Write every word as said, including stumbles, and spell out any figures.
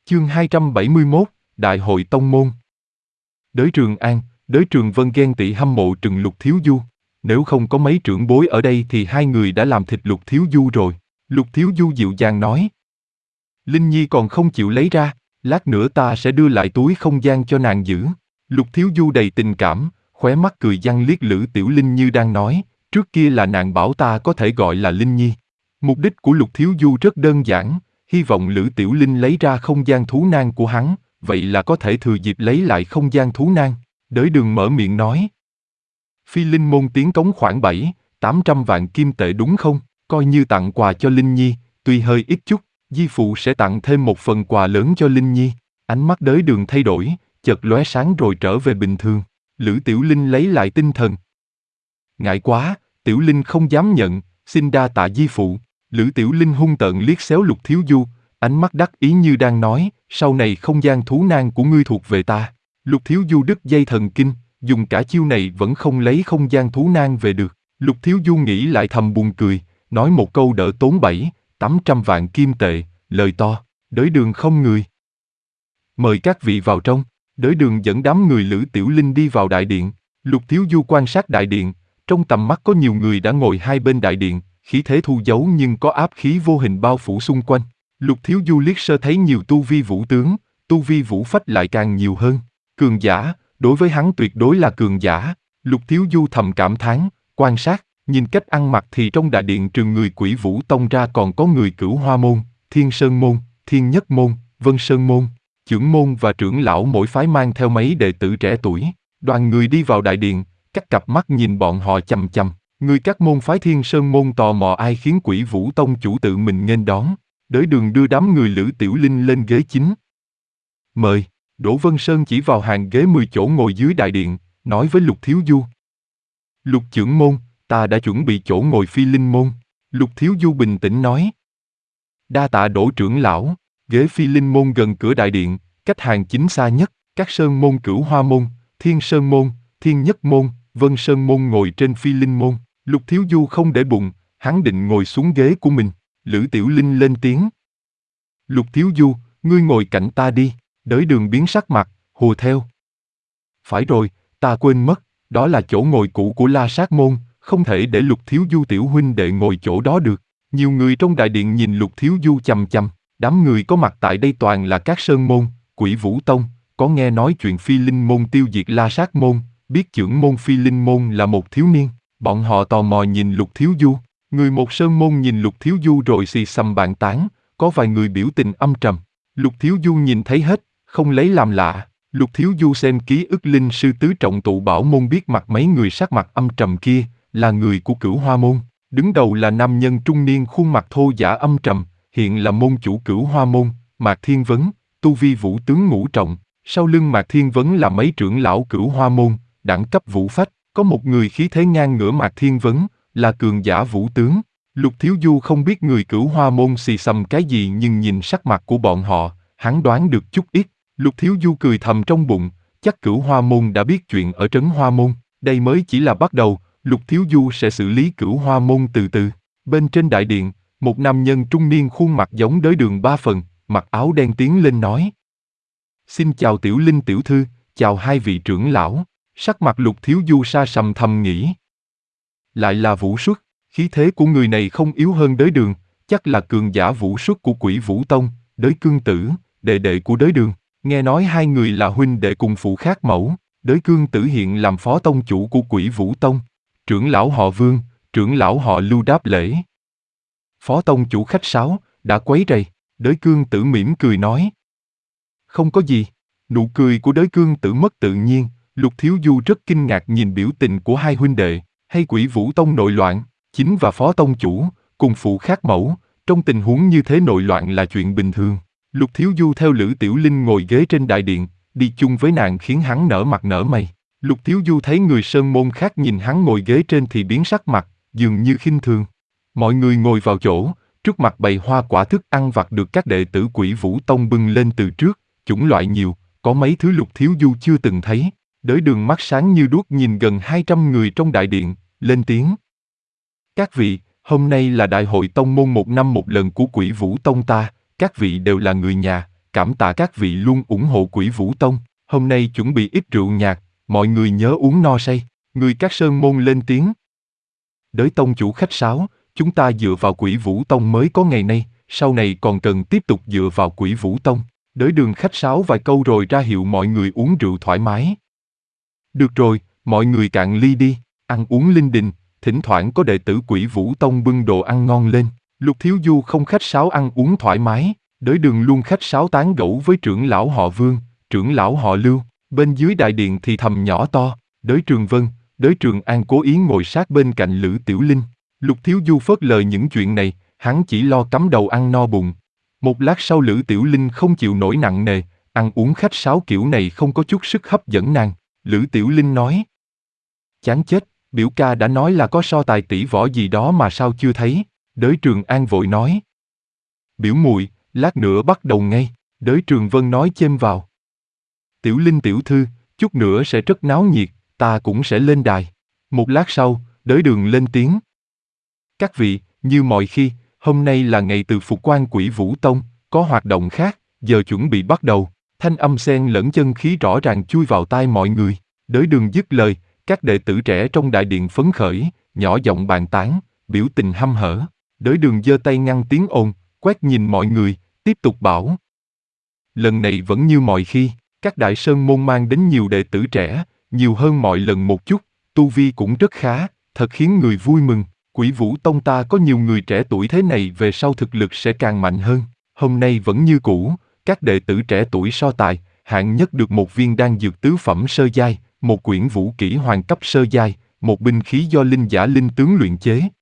Chương hai trăm bảy mươi mốt, Đại hội Tông Môn. Đới Trường An, Đới Trường Vân ghen tị hâm mộ Trừng Lục Thiếu Du. Nếu không có mấy trưởng bối ở đây thì hai người đã làm thịt Lục Thiếu Du rồi. Lục Thiếu Du dịu dàng nói. Linh Nhi còn không chịu lấy ra, lát nữa ta sẽ đưa lại túi không gian cho nàng giữ. Lục Thiếu Du đầy tình cảm, khóe mắt cười giăng liếc Lữ Tiểu Linh như đang nói, trước kia là nàng bảo ta có thể gọi là Linh Nhi. Mục đích của Lục Thiếu Du rất đơn giản, hy vọng Lữ Tiểu Linh lấy ra không gian thú nang của hắn, vậy là có thể thừa dịp lấy lại không gian thú nang. Đới Đường mở miệng nói. Phi Linh môn tiến cống khoảng bảy, tám trăm vạn kim tệ đúng không? Coi như tặng quà cho Linh Nhi, tuy hơi ít chút, Di Phụ sẽ tặng thêm một phần quà lớn cho Linh Nhi. Ánh mắt Đới Đường thay đổi, chợt lóe sáng rồi trở về bình thường. Lữ Tiểu Linh lấy lại tinh thần. Ngại quá, Tiểu Linh không dám nhận, xin đa tạ Di Phụ. Lữ Tiểu Linh hung tợn liếc xéo Lục Thiếu Du, ánh mắt đắc ý như đang nói, sau này không gian thú nang của ngươi thuộc về ta. Lục Thiếu Du đứt dây thần kinh, dùng cả chiêu này vẫn không lấy không gian thú nang về được. Lục Thiếu Du nghĩ lại thầm buồn cười, nói một câu đỡ tốn bảy, tám trăm vạn kim tệ, lời to. Đới Đường không người. Mời các vị vào trong. Đới Đường dẫn đám người Lữ Tiểu Linh đi vào đại điện. Lục Thiếu Du quan sát đại điện, trong tầm mắt có nhiều người đã ngồi hai bên đại điện, khí thế thu giấu nhưng có áp khí vô hình bao phủ xung quanh. Lục Thiếu Du liếc sơ thấy nhiều tu vi vũ tướng, tu vi vũ phách lại càng nhiều hơn. Cường giả, đối với hắn tuyệt đối là cường giả. Lục Thiếu Du thầm cảm thán, quan sát, nhìn cách ăn mặc thì trong đại điện trừ người Quỷ Vũ Tông ra còn có người Cửu Hoa Môn, Thiên Sơn Môn, Thiên Nhất Môn, Vân Sơn Môn. Trưởng môn và trưởng lão mỗi phái mang theo mấy đệ tử trẻ tuổi. Đoàn người đi vào đại điện, các cặp mắt nhìn bọn họ chằm chằm. Người các môn phái Thiên Sơn Môn tò mò ai khiến Quỷ Vũ Tông chủ tự mình nghênh đón. Đới Đường đưa đám người Lữ Tiểu Linh lên ghế chính. Mời. Đỗ Vân Sơn chỉ vào hàng ghế mười chỗ ngồi dưới đại điện, nói với Lục Thiếu Du. Lục trưởng môn, ta đã chuẩn bị chỗ ngồi Phi Linh môn. Lục Thiếu Du bình tĩnh nói. Đa tạ Đỗ trưởng lão. Ghế Phi Linh môn gần cửa đại điện, cách hàng chính xa nhất. Các sơn môn Cửu Hoa Môn, Thiên Sơn Môn, Thiên Nhất Môn, Vân Sơn Môn ngồi trên Phi Linh môn. Lục Thiếu Du không để bụng, hắn định ngồi xuống ghế của mình. Lữ Tiểu Linh lên tiếng. Lục Thiếu Du, ngươi ngồi cạnh ta đi. Đới Đường biến sắc mặt, hùa theo. Phải rồi, ta quên mất, đó là chỗ ngồi cũ của La Sát Môn, không thể để Lục Thiếu Du tiểu huynh đệ ngồi chỗ đó được. Nhiều người trong đại điện nhìn Lục Thiếu Du chằm chằm, đám người có mặt tại đây toàn là các sơn môn, Quỷ Vũ Tông, có nghe nói chuyện Phi Linh môn tiêu diệt La Sát Môn, biết trưởng môn Phi Linh môn là một thiếu niên, bọn họ tò mò nhìn Lục Thiếu Du. Người một sơn môn nhìn Lục Thiếu Du rồi xì xầm bàn tán, có vài người biểu tình âm trầm. Lục Thiếu Du nhìn thấy hết, không lấy làm lạ. Lục Thiếu Du xem ký ức linh sư tứ trọng tụ bảo môn biết mặt mấy người sắc mặt âm trầm kia, là người của Cửu Hoa Môn. Đứng đầu là nam nhân trung niên khuôn mặt thô giả âm trầm, hiện là môn chủ Cửu Hoa Môn, Mạc Thiên Vấn, tu vi vũ tướng ngũ trọng. Sau lưng Mạc Thiên Vấn là mấy trưởng lão Cửu Hoa Môn, đẳng cấp vũ phách, có một người khí thế ngang ngửa Mạc Thiên Vấn, là cường giả vũ tướng. Lục Thiếu Du không biết người Cửu Hoa Môn xì xầm cái gì nhưng nhìn sắc mặt của bọn họ, hắn đoán được chút ít. Lục Thiếu Du cười thầm trong bụng, chắc Cửu Hoa Môn đã biết chuyện ở Trấn Hoa Môn, đây mới chỉ là bắt đầu, Lục Thiếu Du sẽ xử lý Cửu Hoa Môn từ từ. Bên trên đại điện, một nam nhân trung niên khuôn mặt giống Đới Đường ba phần, mặc áo đen tiến lên nói. Xin chào Tiểu Linh tiểu thư, chào hai vị trưởng lão. Sắc mặt Lục Thiếu Du sa sầm thầm nghĩ. Lại là vũ xuất, khí thế của người này không yếu hơn Đới Đường, chắc là cường giả vũ xuất của Quỷ Vũ Tông, Đới Cương Tử, đệ đệ của Đới Đường. Nghe nói hai người là huynh đệ cùng phụ khác mẫu, Đới Cương Tử hiện làm phó tông chủ của Quỷ Vũ Tông. Trưởng lão họ Vương, trưởng lão họ Lưu đáp lễ. Phó tông chủ khách sáo, đã quấy rầy. Đới Cương Tử mỉm cười nói. Không có gì. Nụ cười của Đới Cương Tử mất tự nhiên. Lục Thiếu Du rất kinh ngạc nhìn biểu tình của hai huynh đệ. Hay Quỷ Vũ Tông nội loạn, chính và phó tông chủ, cùng phụ khác mẫu, trong tình huống như thế nội loạn là chuyện bình thường. Lục Thiếu Du theo Lữ Tiểu Linh ngồi ghế trên đại điện, đi chung với nàng khiến hắn nở mặt nở mày. Lục Thiếu Du thấy người sơn môn khác nhìn hắn ngồi ghế trên thì biến sắc mặt, dường như khinh thường. Mọi người ngồi vào chỗ, trước mặt bày hoa quả thức ăn vặt được các đệ tử Quỷ Vũ Tông bưng lên từ trước, chủng loại nhiều, có mấy thứ Lục Thiếu Du chưa từng thấy. Đới Đường mắt sáng như đuốc nhìn gần hai trăm người trong đại điện, lên tiếng. Các vị, hôm nay là đại hội tông môn một năm một lần của Quỷ Vũ Tông ta, các vị đều là người nhà, cảm tạ các vị luôn ủng hộ Quỷ Vũ Tông, hôm nay chuẩn bị ít rượu nhạt, mọi người nhớ uống no say. Người các sơn môn lên tiếng. Đới tông chủ khách sáo, chúng ta dựa vào Quỷ Vũ Tông mới có ngày nay, sau này còn cần tiếp tục dựa vào Quỷ Vũ Tông. Đới Đường khách sáo vài câu rồi ra hiệu mọi người uống rượu thoải mái. Được rồi, mọi người cạn ly đi, ăn uống linh đình, thỉnh thoảng có đệ tử Quỷ Vũ Tông bưng đồ ăn ngon lên. Lục Thiếu Du không khách sáo ăn uống thoải mái, Đới Đường luôn khách sáo tán gẫu với trưởng lão họ Vương, trưởng lão họ Lưu, bên dưới đại điện thì thầm nhỏ to. Đới Trường Vân, Đới Trường An cố ý ngồi sát bên cạnh Lữ Tiểu Linh. Lục Thiếu Du phớt lờ những chuyện này, hắn chỉ lo cắm đầu ăn no bụng. Một lát sau Lữ Tiểu Linh không chịu nổi nặng nề, ăn uống khách sáo kiểu này không có chút sức hấp dẫn nàng. Lữ Tiểu Linh nói. Chán chết, biểu ca đã nói là có so tài tỷ võ gì đó mà sao chưa thấy. Đới Trường An vội nói. Biểu muội, lát nữa bắt đầu ngay, Đới Trường Vân nói chêm vào. Tiểu Linh tiểu thư, chút nữa sẽ rất náo nhiệt, ta cũng sẽ lên đài. Một lát sau, Đới Đường lên tiếng. Các vị, như mọi khi, hôm nay là ngày từ phục quan Quỷ Vũ Tông, có hoạt động khác, giờ chuẩn bị bắt đầu. Thanh âm xen lẫn chân khí rõ ràng chui vào tai mọi người. Đới Đường dứt lời, các đệ tử trẻ trong đại điện phấn khởi, nhỏ giọng bàn tán, biểu tình hăm hở. Đới Đường giơ tay ngăn tiếng ồn, quét nhìn mọi người, tiếp tục bảo. Lần này vẫn như mọi khi, các đại sơn môn mang đến nhiều đệ tử trẻ, nhiều hơn mọi lần một chút, tu vi cũng rất khá, thật khiến người vui mừng. Quỷ Vũ Tông ta có nhiều người trẻ tuổi thế này về sau thực lực sẽ càng mạnh hơn. Hôm nay vẫn như cũ, các đệ tử trẻ tuổi so tài, hạng nhất được một viên đan dược tứ phẩm sơ giai, một quyển vũ kỹ hoàng cấp sơ giai, một binh khí do linh giả linh tướng luyện chế,